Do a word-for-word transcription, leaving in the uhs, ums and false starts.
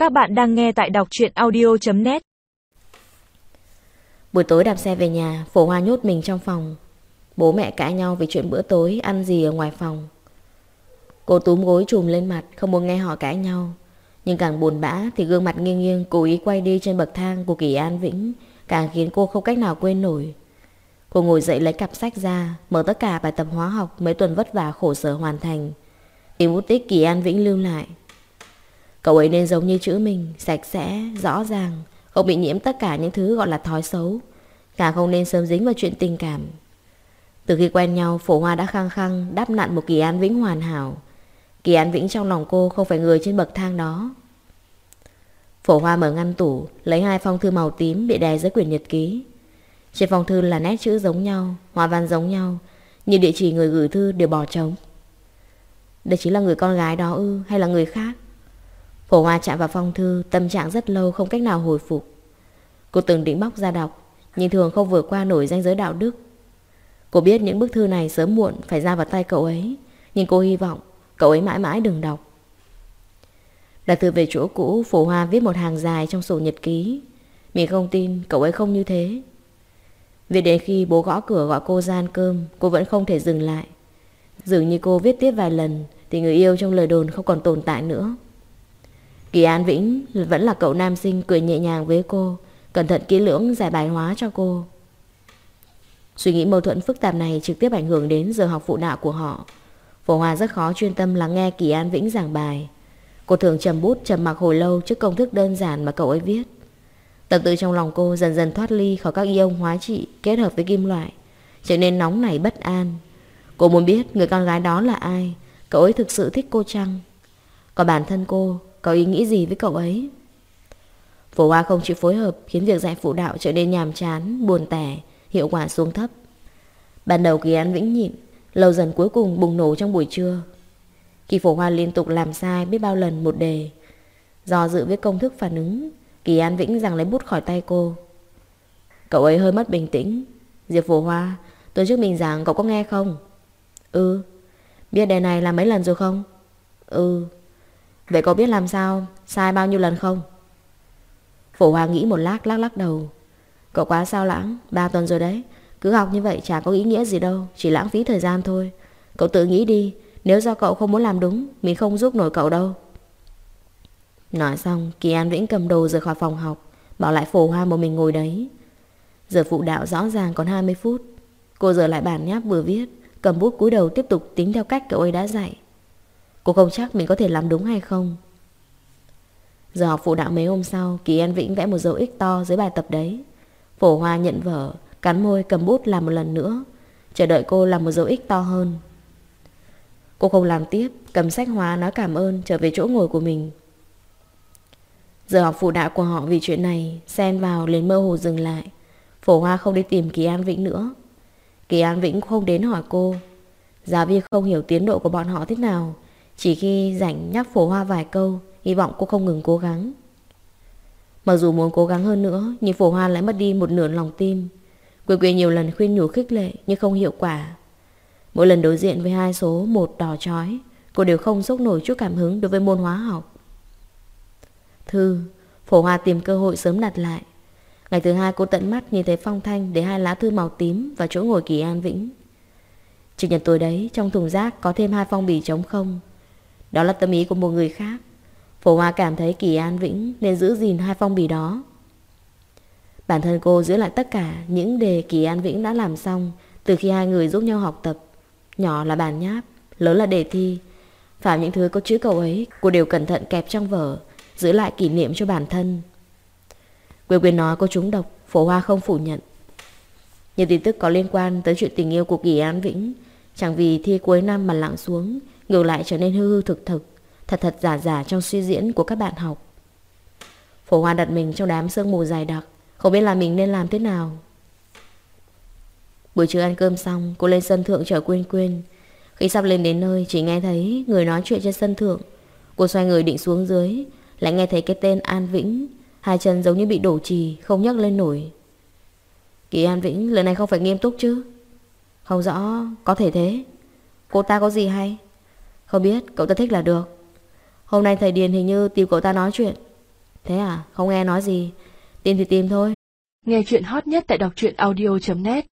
Các bạn đang nghe tại đọc truyện audio chấm net. Buổi tối đạp xe về nhà, Phổ Hoa nhốt mình trong phòng. Bố mẹ cãi nhau về chuyện bữa tối ăn gì ở ngoài phòng. Cô túm gối trùm lên mặt, không muốn nghe họ cãi nhau. Nhưng càng buồn bã thì gương mặt nghiêng nghiêng cố ý quay đi trên bậc thang của Kỳ An Vĩnh càng khiến cô không cách nào quên nổi. Cô ngồi dậy lấy cặp sách ra, mở tất cả bài tập hóa học mấy tuần vất vả khổ sở hoàn thành, tìm bút tích Kỳ An Vĩnh lưu lại. Cậu ấy nên giống như chữ mình, sạch sẽ, rõ ràng, không bị nhiễm tất cả những thứ gọi là thói xấu, càng không nên sớm dính vào chuyện tình cảm. Từ khi quen nhau, Phổ Hoa đã khăng khăng đắp nặn một Kỳ An Vĩnh hoàn hảo. Kỳ An Vĩnh trong lòng cô không phải người trên bậc thang đó. Phổ Hoa mở ngăn tủ, lấy hai phong thư màu tím bị đè dưới quyển nhật ký. Trên phong thư là nét chữ giống nhau, hoa văn giống nhau, nhưng địa chỉ người gửi thư đều bỏ trống. Đây chính là người con gái đó ư, hay là người khác? Phổ Hoa chạm vào phong thư, tâm trạng rất lâu không cách nào hồi phục. Cô từng định bóc ra đọc, nhưng thường không vượt qua nổi ranh giới đạo đức. Cô biết những bức thư này sớm muộn phải ra vào tay cậu ấy, nhưng cô hy vọng cậu ấy mãi mãi đừng đọc. Đặt thư về chỗ cũ, Phổ Hoa viết một hàng dài trong sổ nhật ký. Mình không tin cậu ấy không như thế. Viết đến khi bố gõ cửa gọi cô ra ăn cơm, cô vẫn không thể dừng lại. Dường như cô viết tiếp vài lần thì người yêu trong lời đồn không còn tồn tại nữa. Kỳ An Vĩnh vẫn là cậu nam sinh cười nhẹ nhàng với cô, cẩn thận kỹ lưỡng giải bài hóa cho cô. Suy nghĩ mâu thuẫn phức tạp này trực tiếp ảnh hưởng đến giờ học phụ đạo của họ. Phổ Hoa rất khó chuyên tâm lắng nghe Kỳ An Vĩnh giảng bài. Cô thường trầm bút trầm mặc hồi lâu trước công thức đơn giản mà cậu ấy viết. Tâm tư trong lòng cô dần dần thoát ly khỏi các ion hóa trị kết hợp với kim loại, trở nên nóng nảy bất an. Cô muốn biết người con gái đó là ai, cậu ấy thực sự thích cô chăng? Còn bản thân cô có ý nghĩ gì với cậu ấy? Phổ Hoa không chịu phối hợp khiến việc dạy phụ đạo trở nên nhàm chán, buồn tẻ, hiệu quả xuống thấp. Ban đầu Kỳ An Vĩnh nhịn, lâu dần cuối cùng bùng nổ trong buổi trưa. Khi Phổ Hoa liên tục làm sai biết bao lần một đề, do dự với công thức phản ứng, Kỳ An Vĩnh giằng lấy bút khỏi tay cô. Cậu ấy hơi mất bình tĩnh. Diệp Phổ Hoa, tôi trước mình giảng cậu có nghe không? Ừ. Biết đề này làm mấy lần rồi không? Ừ. Vậy cậu biết làm sao sai bao nhiêu lần không? Phổ Hoa nghĩ một lát lắc lắc đầu. Cậu quá sao lãng, ba tuần rồi đấy. Cứ học như vậy chả có ý nghĩa gì đâu, chỉ lãng phí thời gian thôi. Cậu tự nghĩ đi, nếu do cậu không muốn làm đúng, mình không giúp nổi cậu đâu. Nói xong, Kỳ An Vĩnh cầm đồ rời khỏi phòng học, bỏ lại Phổ Hoa một mình ngồi đấy. Giờ phụ đạo rõ ràng còn hai mươi phút. Cô giờ lại bản nháp vừa viết, cầm bút cúi đầu tiếp tục tính theo cách cậu ấy đã dạy. Cô không chắc mình có thể làm đúng hay không. Giờ học phụ đạo mấy hôm sau, Kỳ An Vĩnh vẽ một dấu X to dưới bài tập đấy. Phổ Hoa nhận vở, cắn môi cầm bút làm một lần nữa, chờ đợi cô làm một dấu X to hơn. Cô không làm tiếp, cầm sách hóa nói cảm ơn, trở về chỗ ngồi của mình. Giờ học phụ đạo của họ vì chuyện này xen vào liền mơ hồ dừng lại. Phổ Hoa không đi tìm Kỳ An Vĩnh nữa. Kỳ An Vĩnh không đến hỏi cô. Giáo viên không hiểu tiến độ của bọn họ thế nào, chỉ khi rảnh nhắc Phổ Hoa vài câu, hy vọng cô không ngừng cố gắng. Mặc dù muốn cố gắng hơn nữa, nhưng Phổ Hoa lại mất đi một nửa lòng tin. Quỳ quỳ nhiều lần khuyên nhủ khích lệ nhưng không hiệu quả. Mỗi lần đối diện với hai số một đỏ chói, cô đều không sốc nổi chút cảm hứng đối với môn hóa học. Thư, Phổ Hoa tìm cơ hội sớm đặt lại. Ngày thứ hai cô tận mắt nhìn thấy Phong Thanh để hai lá thư màu tím vào chỗ ngồi Kỳ An Vĩnh. Chủ nhật tối đấy, trong thùng rác có thêm hai phong bì trống không. Đó là tâm ý của một người khác. Phổ Hoa cảm thấy Kỳ An Vĩnh nên giữ gìn hai phong bì đó. Bản thân cô giữ lại tất cả những đề Kỳ An Vĩnh đã làm xong từ khi hai người giúp nhau học tập. Nhỏ là bản nháp, lớn là đề thi. Phạm những thứ có chữ cậu ấy cô đều cẩn thận kẹp trong vở, giữ lại kỷ niệm cho bản thân. Quyên Quyên nói cô trúng độc, Phổ Hoa không phủ nhận. Những tin tức có liên quan tới chuyện tình yêu của Kỳ An Vĩnh chẳng vì thi cuối năm mà lặng xuống, ngược lại trở nên hư hư thực thực, thật thật giả giả trong suy diễn của các bạn học. Phổ Hoa đặt mình trong đám sương mù dày đặc, không biết là mình nên làm thế nào. Buổi trưa ăn cơm xong, cô lên sân thượng chở Quyên Quyên. Khi sắp lên đến nơi, chỉ nghe thấy người nói chuyện trên sân thượng. Cô xoay người định xuống dưới, lại nghe thấy cái tên An Vĩnh, hai chân giống như bị đổ chì, không nhấc lên nổi. Kỳ An Vĩnh, lần này không phải nghiêm túc chứ? Không rõ, có thể thế. Cô ta có gì hay? Không biết, cậu ta thích là được. Hôm nay thầy Điền hình như tìm cậu ta nói chuyện. Thế à? Không nghe nói gì. Tìm thì tìm thôi. Nghe chuyện hot nhất tại đọc truyện audio chấm net.